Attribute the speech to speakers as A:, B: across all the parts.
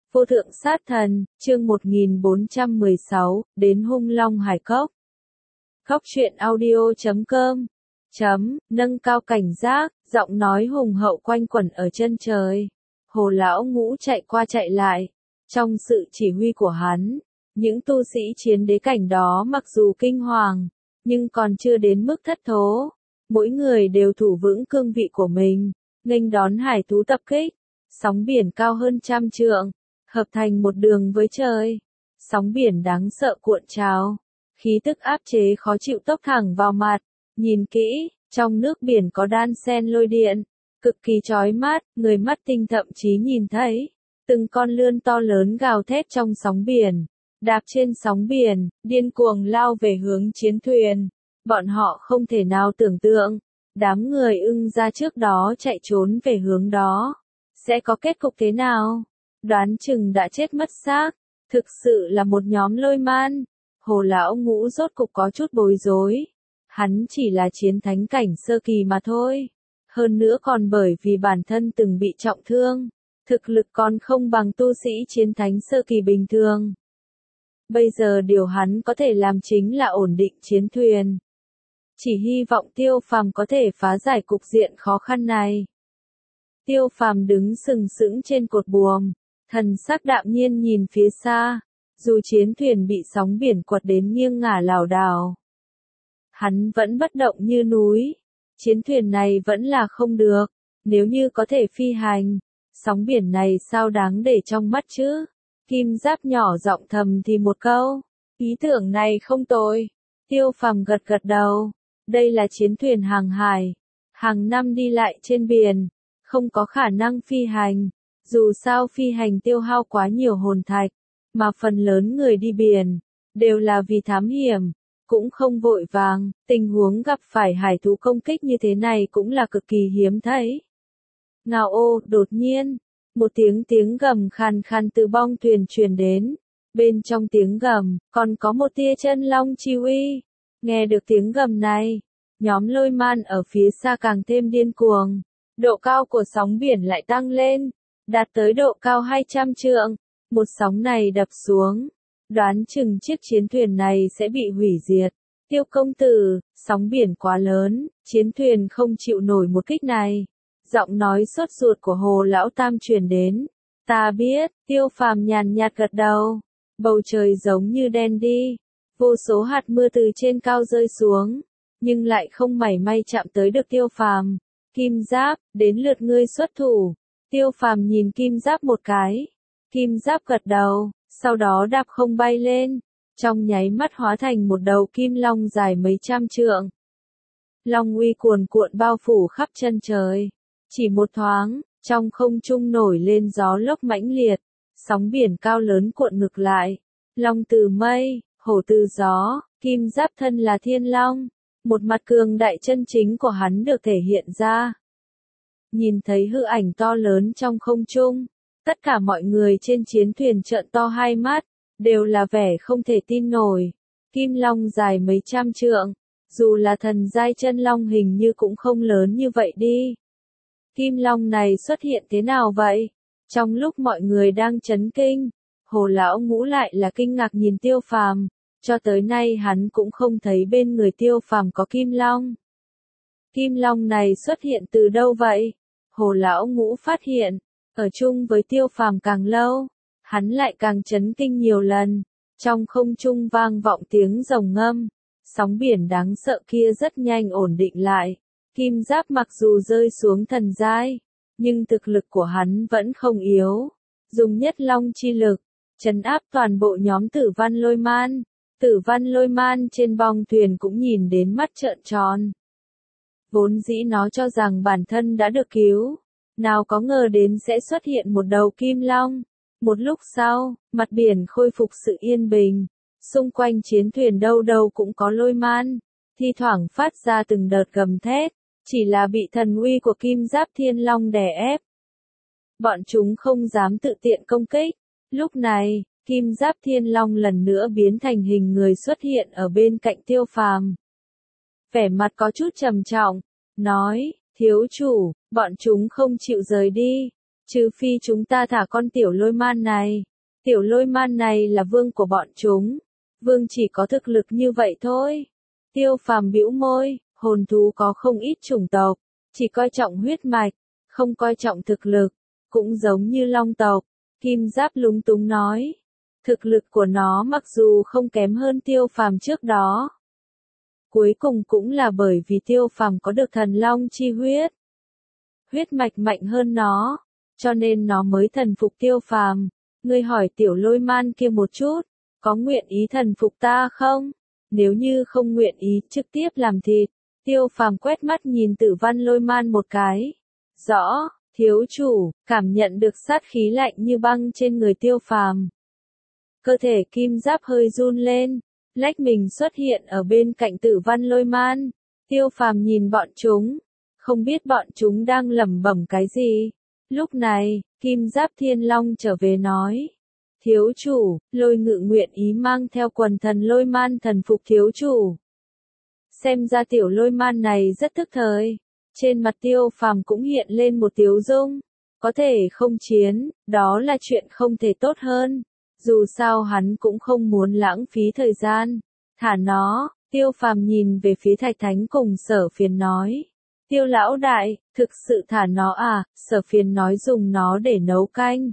A: Vô thượng sát thần, chương 1416, đến hung long hải cốc. Cốc truyện audio.com nâng cao cảnh giác, giọng nói hùng hậu quanh quẩn ở chân trời. Hồ lão ngũ chạy qua chạy lại. Trong sự chỉ huy của hắn, những tu sĩ chiến đế cảnh đó mặc dù kinh hoàng, nhưng còn chưa đến mức thất thố. Mỗi người đều thủ vững cương vị của mình, nghênh đón hải thú tập kích. Sóng biển cao hơn 100 trượng, hợp thành một đường với trời. Sóng biển đáng sợ cuộn trào, khí tức áp chế khó chịu tốc thẳng vào mặt. Nhìn kỹ, trong nước biển có đan sen lôi điện, cực kỳ chói mắt, người mắt tinh thậm chí nhìn thấy từng con lươn to lớn gào thét trong sóng biển, đạp trên sóng biển, điên cuồng lao về hướng chiến thuyền. Bọn họ không thể nào tưởng tượng, đám người ưng ra trước đó chạy trốn về hướng đó, sẽ có kết cục thế nào? Đoán chừng đã chết mất xác, thực sự là một nhóm lôi man. Hồ lão ngũ rốt cục có chút bối rối. Hắn chỉ là chiến thánh cảnh sơ kỳ mà thôi. Hơn nữa còn bởi vì bản thân từng bị trọng thương, thực lực còn không bằng tu sĩ chiến thánh sơ kỳ bình thường. Bây giờ điều hắn có thể làm chính là ổn định chiến thuyền. Chỉ hy vọng Tiêu Phàm có thể phá giải cục diện khó khăn này. Tiêu Phàm đứng sừng sững trên cột buồm, thần sắc đạm nhiên nhìn phía xa, dù chiến thuyền bị sóng biển quật đến nghiêng ngả lảo đảo. Hắn vẫn bất động như núi, chiến thuyền này vẫn là không được, nếu như có thể phi hành, sóng biển này sao đáng để trong mắt chứ? Kim Giáp nhỏ giọng thầm thì một câu, ý tưởng này không tồi. Tiêu Phàm gật gật đầu, đây là chiến thuyền hàng hải, hàng năm đi lại trên biển, không có khả năng phi hành. Dù sao phi hành tiêu hao quá nhiều hồn thạch, mà phần lớn người đi biển, đều là vì thám hiểm, cũng không vội vàng, tình huống gặp phải hải thú công kích như thế này cũng là cực kỳ hiếm thấy. Ngao ô, đột nhiên, một tiếng gầm khàn khàn từ bong thuyền truyền đến, bên trong tiếng gầm, còn có một tia chân long chi uy. Nghe được tiếng gầm này, nhóm lôi man ở phía xa càng thêm điên cuồng, độ cao của sóng biển lại tăng lên, đạt tới độ cao 200 trượng, một sóng này đập xuống, đoán chừng chiếc chiến thuyền này sẽ bị hủy diệt. Tiêu công tử, sóng biển quá lớn, chiến thuyền không chịu nổi một kích này. Giọng nói sốt ruột của Hồ lão tam truyền đến. Ta biết, Tiêu Phàm nhàn nhạt gật đầu. Bầu trời giống như đen đi, vô số hạt mưa từ trên cao rơi xuống, nhưng lại không mảy may chạm tới được Tiêu Phàm. Kim Giáp, đến lượt ngươi xuất thủ. Tiêu Phàm nhìn Kim Giáp một cái. Kim Giáp gật đầu, sau đó đạp không bay lên, trong nháy mắt hóa thành một đầu kim long dài mấy trăm trượng. Long uy cuồn cuộn bao phủ khắp chân trời. Chỉ một thoáng, trong không trung nổi lên gió lốc mãnh liệt, sóng biển cao lớn cuộn ngược lại. Long từ mây, hổ từ gió, Kim Giáp thân là thiên long. Một mặt cường đại chân chính của hắn được thể hiện ra. Nhìn thấy hư ảnh to lớn trong không trung, tất cả mọi người trên chiến thuyền trợn to hai mắt, đều là vẻ không thể tin nổi. Kim long dài mấy trăm trượng, dù là thần giai chân long hình như cũng không lớn như vậy đi. Kim long này xuất hiện thế nào vậy? Trong lúc mọi người đang chấn kinh, Hồ lão ngũ lại là kinh ngạc nhìn Tiêu Phàm. Cho tới nay hắn cũng không thấy bên người Tiêu Phàm có kim long. Kim long này xuất hiện từ đâu vậy? Hồ lão ngũ phát hiện, ở chung với Tiêu Phàm càng lâu, hắn lại càng chấn kinh nhiều lần. Trong không trung vang vọng tiếng rồng ngâm, sóng biển đáng sợ kia rất nhanh ổn định lại. Kim Giáp mặc dù rơi xuống thần giai, nhưng thực lực của hắn vẫn không yếu. Dùng nhất long chi lực, trấn áp toàn bộ nhóm Tử Văn Lôi Man. Tử Văn Lôi Man trên bong thuyền cũng nhìn đến mắt trợn tròn. Vốn dĩ nó cho rằng bản thân đã được cứu, nào có ngờ đến sẽ xuất hiện một đầu kim long. Một lúc sau, mặt biển khôi phục sự yên bình, xung quanh chiến thuyền đâu đâu cũng có lôi man, thi thoảng phát ra từng đợt gầm thét, chỉ là bị thần uy của Kim Giáp Thiên Long đè ép. Bọn chúng không dám tự tiện công kích. Lúc này, Kim Giáp Thiên Long lần nữa biến thành hình người xuất hiện ở bên cạnh Tiêu Phàm. Vẻ mặt có chút trầm trọng, nói, thiếu chủ, bọn chúng không chịu rời đi. Trừ phi chúng ta thả con tiểu lôi man này. Tiểu lôi man này là vương của bọn chúng. Vương chỉ có thực lực như vậy thôi. Tiêu Phàm bĩu môi, hồn thú có không ít chủng tộc, chỉ coi trọng huyết mạch, không coi trọng thực lực, cũng giống như long tộc. Kim Giáp lúng túng nói, thực lực của nó mặc dù không kém hơn Tiêu Phàm trước đó. Cuối cùng cũng là bởi vì Tiêu Phàm có được thần long chi huyết. Huyết mạch mạnh hơn nó, cho nên nó mới thần phục Tiêu Phàm. Ngươi hỏi tiểu lôi man kia một chút, có nguyện ý thần phục ta không? Nếu như không nguyện ý trực tiếp làm thịt. Tiêu Phàm quét mắt nhìn Tử Văn Lôi Man một cái. Rõ, thiếu chủ, cảm nhận được sát khí lạnh như băng trên người Tiêu Phàm. Cơ thể Kim Giáp hơi run lên, lách mình xuất hiện ở bên cạnh Tử Văn Lôi Man. Tiêu Phàm nhìn bọn chúng, không biết bọn chúng đang lẩm bẩm cái gì. Lúc này, Kim Giáp Thiên Long trở về nói. Thiếu chủ, Lôi Ngự nguyện ý mang theo quần thần Lôi Man thần phục thiếu chủ. Xem ra tiểu lôi man này rất thức thời. Trên mặt Tiêu Phàm cũng hiện lên một tiếu dung. Có thể không chiến, đó là chuyện không thể tốt hơn. Dù sao hắn cũng không muốn lãng phí thời gian. Thả nó, Tiêu Phàm nhìn về phía Thạch Thánh cùng Sở Phiền nói. Tiêu lão đại, thực sự thả nó à? Sở Phiền nói dùng nó để nấu canh.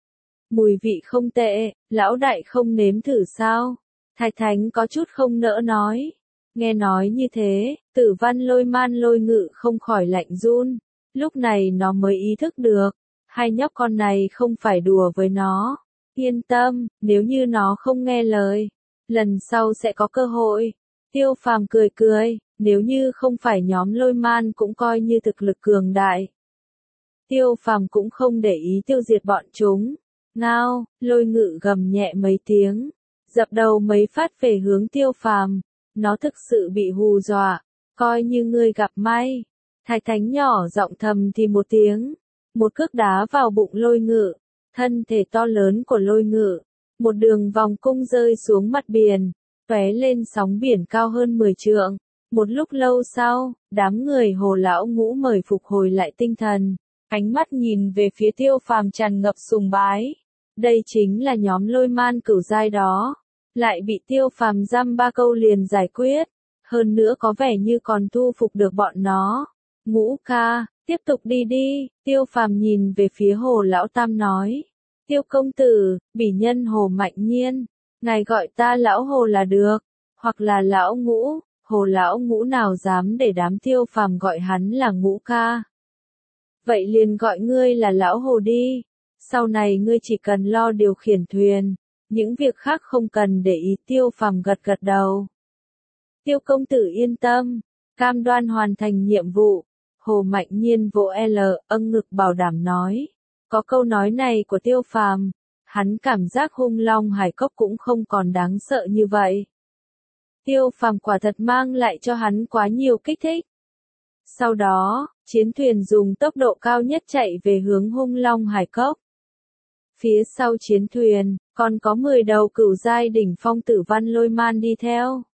A: Mùi vị không tệ, lão đại không nếm thử sao? Thạch Thánh có chút không nỡ nói. Nghe nói như thế, Tử Văn Lôi Man Lôi Ngự không khỏi lạnh run. Lúc này nó mới ý thức được, hai nhóc con này không phải đùa với nó. Yên tâm, nếu như nó không nghe lời, lần sau sẽ có cơ hội. Tiêu Phàm cười cười, nếu như không phải nhóm Lôi Man cũng coi như thực lực cường đại. Tiêu Phàm cũng không để ý tiêu diệt bọn chúng. Ngao, Lôi Ngự gầm nhẹ mấy tiếng, dập đầu mấy phát về hướng Tiêu Phàm. Nó thực sự bị hù dọa, coi như ngươi gặp may. Thạch Thánh nhỏ giọng thầm thì một tiếng, một cước đá vào bụng Lôi Ngự, thân thể to lớn của Lôi Ngự, một đường vòng cung rơi xuống mặt biển, tóe lên sóng biển cao hơn 10 trượng. Một lúc lâu sau, đám người Hồ lão ngũ mời phục hồi lại tinh thần, ánh mắt nhìn về phía Tiêu Phàm tràn ngập sùng bái. Đây chính là nhóm Lôi Man cửu giai đó. Lại bị Tiêu Phàm dăm ba câu liền giải quyết, hơn nữa có vẻ như còn thu phục được bọn nó. Ngũ ca, tiếp tục đi đi, Tiêu Phàm nhìn về phía Hồ Lão Tam nói. Tiêu công tử, bỉ nhân Hồ Mạnh Nhiên, ngài gọi ta Lão Hồ là được, hoặc là Lão Ngũ, Hồ Lão Ngũ nào dám để đám Tiêu Phàm gọi hắn là Ngũ ca. Vậy liền gọi ngươi là Lão Hồ đi, sau này ngươi chỉ cần lo điều khiển thuyền. Những việc khác không cần để ý. Tiêu Phàm gật gật đầu. Tiêu công tử yên tâm, cam đoan hoàn thành nhiệm vụ. Hồ Mạnh Nhiên vỗ ngực bảo đảm nói. Có câu nói này của Tiêu Phàm, hắn cảm giác hung long hải cốc cũng không còn đáng sợ như vậy. Tiêu Phàm quả thật mang lại cho hắn quá nhiều kích thích. Sau đó, chiến thuyền dùng tốc độ cao nhất chạy về hướng hung long hải cốc. Phía sau chiến thuyền, còn có 10 đầu cửu giai đỉnh phong Tử Văn Lôi Man đi theo.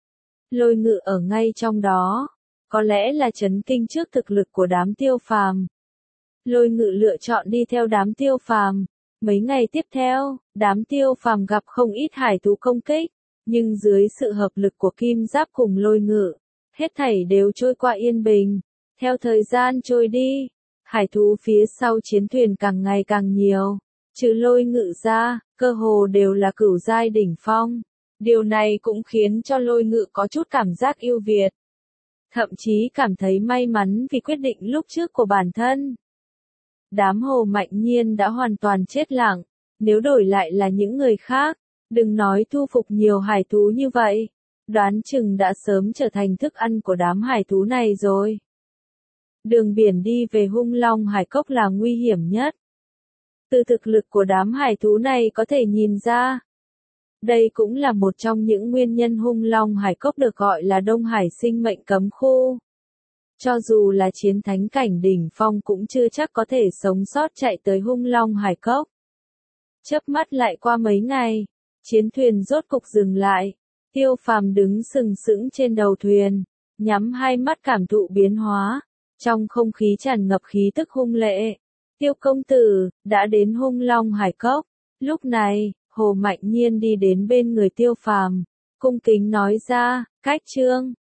A: Lôi Ngự ở ngay trong đó, có lẽ là chấn kinh trước thực lực của đám Tiêu Phàm. Lôi Ngự lựa chọn đi theo đám Tiêu Phàm. Mấy ngày tiếp theo, đám Tiêu Phàm gặp không ít hải thú công kích, nhưng dưới sự hợp lực của Kim Giáp cùng Lôi Ngự, hết thảy đều trôi qua yên bình. Theo thời gian trôi đi, hải thú phía sau chiến thuyền càng ngày càng nhiều. Trừ Lôi Ngự ra, cơ hồ đều là cửu giai đỉnh phong. Điều này cũng khiến cho Lôi Ngự có chút cảm giác ưu việt. Thậm chí cảm thấy may mắn vì quyết định lúc trước của bản thân. Đám Hồ Mạnh Nhiên đã hoàn toàn chết lặng. Nếu đổi lại là những người khác, đừng nói thu phục nhiều hải thú như vậy, đoán chừng đã sớm trở thành thức ăn của đám hải thú này rồi. Đường biển đi về hung long hải cốc là nguy hiểm nhất. Từ thực lực của đám hải thú này có thể nhìn ra. Đây cũng là một trong những nguyên nhân hung long hải cốc được gọi là Đông Hải sinh mệnh cấm khu. Cho dù là chiến thánh cảnh đỉnh phong cũng chưa chắc có thể sống sót chạy tới hung long hải cốc. Chớp mắt lại qua mấy ngày, chiến thuyền rốt cục dừng lại. Tiêu Phàm đứng sừng sững trên đầu thuyền, nhắm hai mắt cảm thụ biến hóa. Trong không khí tràn ngập khí tức hung lệ. Tiêu công tử, đã đến Hung Long Hải Cốc. Lúc này, Hồ Mạnh Nhiên đi đến bên người Tiêu Phàm, cung kính nói ra, Khách Trương,